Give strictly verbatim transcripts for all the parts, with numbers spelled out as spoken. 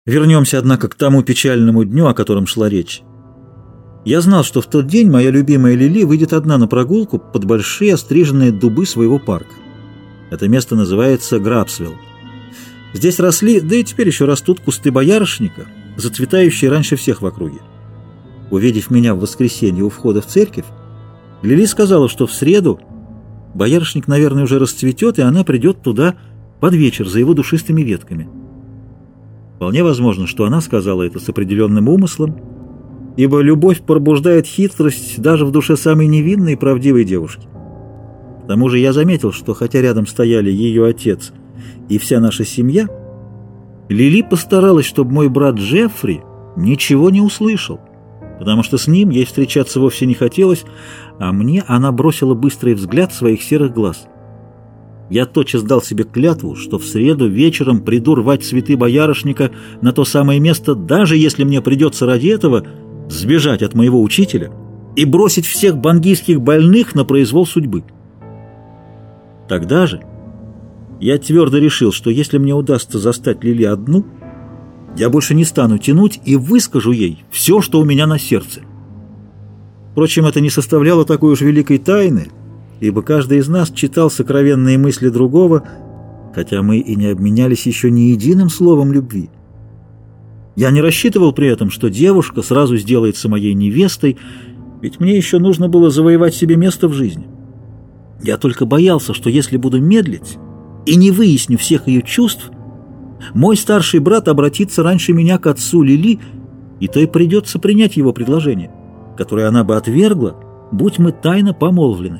Вернемся, однако, к тому печальному дню, о котором шла речь. Я знал, что в тот день моя любимая Лили выйдет одна на прогулку под большие остриженные дубы своего парка. Это место называется Грабсвилл. Здесь росли, да и теперь еще растут кусты боярышника, зацветающие раньше всех в округе. Увидев меня в воскресенье у входа в церковь, Лили сказала, что в среду боярышник, наверное, уже расцветет, и она придет туда под вечер за его душистыми ветками. Вполне возможно, что она сказала это с определенным умыслом, ибо любовь пробуждает хитрость даже в душе самой невинной и правдивой девушки. К тому же я заметил, что хотя рядом стояли ее отец и вся наша семья, Лили постаралась, чтобы мой брат Джеффри ничего не услышал, потому что с ним ей встречаться вовсе не хотелось, а мне она бросила быстрый взгляд своих серых глаз. Я тотчас дал себе клятву, что в среду вечером приду рвать цветы боярышника на то самое место, даже если мне придется ради этого сбежать от моего учителя и бросить всех бангийских больных на произвол судьбы. Тогда же я твердо решил, что если мне удастся застать Лили одну, я больше не стану тянуть и выскажу ей все, что у меня на сердце. Впрочем, это не составляло такой уж великой тайны, ибо каждый из нас читал сокровенные мысли другого, хотя мы и не обменялись еще ни единым словом любви. Я не рассчитывал при этом, что девушка сразу сделается моей невестой, ведь мне еще нужно было завоевать себе место в жизни. Я только боялся, что если буду медлить и не выясню всех ее чувств, мой старший брат обратится раньше меня к отцу Лили, и то и придется принять его предложение, которое она бы отвергла, будь мы тайно помолвлены.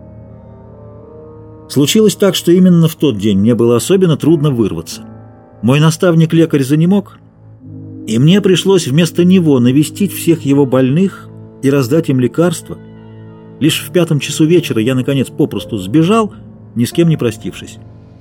Случилось так, что именно в тот день мне было особенно трудно вырваться. Мой наставник-лекарь занемог, и мне пришлось вместо него навестить всех его больных и раздать им лекарства. Лишь в пятом часу вечера я, наконец, попросту сбежал, ни с кем не простившись.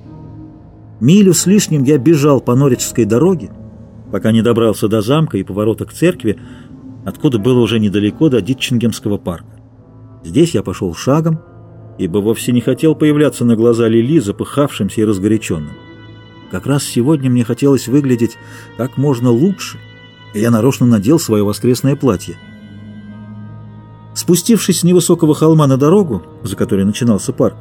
Милю с лишним я бежал по Норриджской дороге, пока не добрался до замка и поворота к церкви, откуда было уже недалеко до Дитчингемского парка. Здесь я пошел шагом, ибо вовсе не хотел появляться на глаза Лили запыхавшимся и разгоряченным. Как раз сегодня мне хотелось выглядеть как можно лучше, и я нарочно надел свое воскресное платье. Спустившись с невысокого холма на дорогу, за которой начинался парк,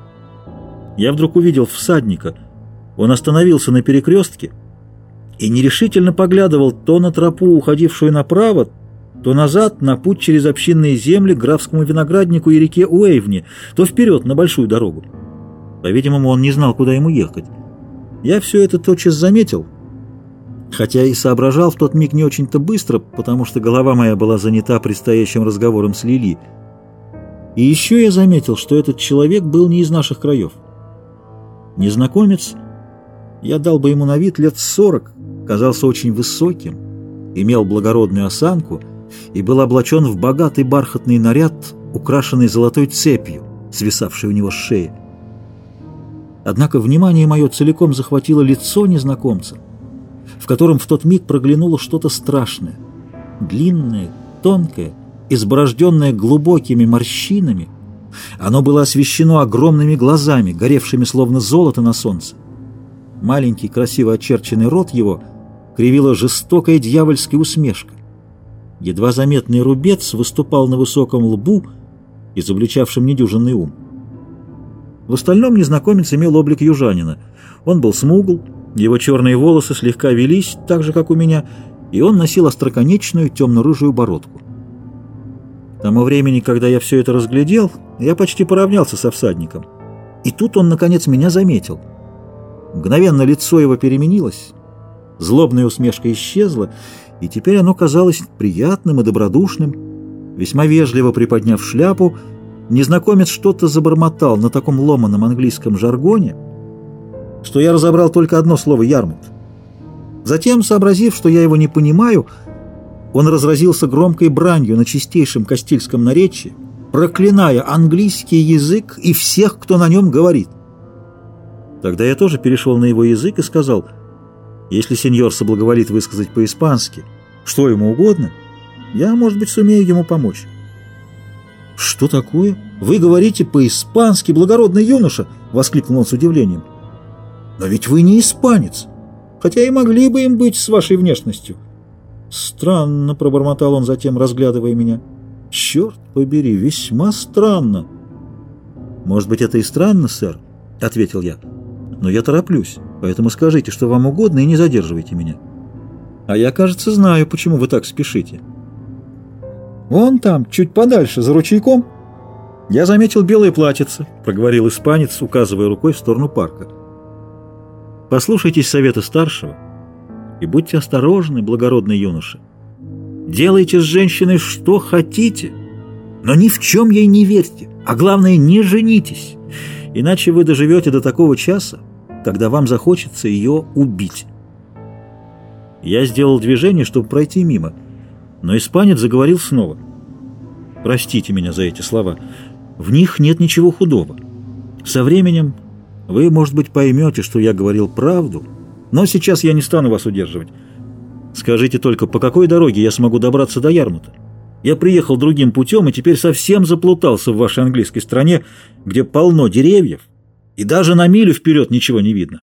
я вдруг увидел всадника. Он остановился на перекрестке и нерешительно поглядывал то на тропу, уходившую направо, то назад на путь через общинные земли к графскому винограднику и реке Уэйвни, то вперед на большую дорогу. По-видимому, он не знал, куда ему ехать. Я все это тотчас заметил, хотя и соображал в тот миг не очень-то быстро, потому что голова моя была занята предстоящим разговором с Лили. И еще я заметил, что этот человек был не из наших краев. Незнакомец, я дал бы ему на вид лет сорок, казался очень высоким, имел благородную осанку и был облачен в богатый бархатный наряд, украшенный золотой цепью, свисавшей у него с шеи. Однако внимание мое целиком захватило лицо незнакомца, в котором в тот миг проглянуло что-то страшное, длинное, тонкое, изборожденное глубокими морщинами. Оно было освещено огромными глазами, горевшими словно золото на солнце. Маленький, красиво очерченный рот его кривила жестокая дьявольская усмешка. Едва заметный рубец выступал на высоком лбу, изобличавшем недюжинный ум. В остальном незнакомец имел облик южанина. Он был смугл, его черные волосы слегка велись, так же, как у меня, и он носил остроконечную темно-рыжую бородку. К тому времени, когда я все это разглядел, я почти поравнялся со всадником. И тут он, наконец, меня заметил. Мгновенно лицо его переменилось, злобная усмешка исчезла, и теперь оно казалось приятным и добродушным. Весьма вежливо приподняв шляпу, незнакомец что-то забормотал на таком ломаном английском жаргоне, что я разобрал только одно слово «ярмут». Затем, сообразив, что я его не понимаю, он разразился громкой бранью на чистейшем кастильском наречии, проклиная английский язык и всех, кто на нем говорит. Тогда я тоже перешел на его язык и сказал: если сеньор соблаговолит высказать по-испански что ему угодно, я, может быть, сумею ему помочь. «Что такое? Вы говорите по-испански, благородный юноша!» — воскликнул он с удивлением. «Но ведь вы не испанец, хотя и могли бы им быть с вашей внешностью». «Странно», — пробормотал он затем, разглядывая меня. «Черт побери, весьма странно». «Может быть, это и странно, сэр», — ответил я. «Но я тороплюсь, поэтому скажите, что вам угодно, и не задерживайте меня». «А я, кажется, знаю, почему вы так спешите». «Вон там, чуть подальше, за ручейком». «Я заметил белое платьице», — проговорил испанец, указывая рукой в сторону парка. «Послушайтесь совета старшего и будьте осторожны, благородный юноша. Делайте с женщиной что хотите, но ни в чем ей не верьте, а главное, не женитесь, иначе вы доживете до такого часа, когда вам захочется ее убить». Я сделал движение, чтобы пройти мимо, но испанец заговорил снова. «Простите меня за эти слова. В них нет ничего худого. Со временем вы, может быть, поймете, что я говорил правду, но сейчас я не стану вас удерживать. Скажите только, по какой дороге я смогу добраться до Ярмута? Я приехал другим путем и теперь совсем заплутался в вашей английской стране, где полно деревьев, и даже на милю вперед ничего не видно».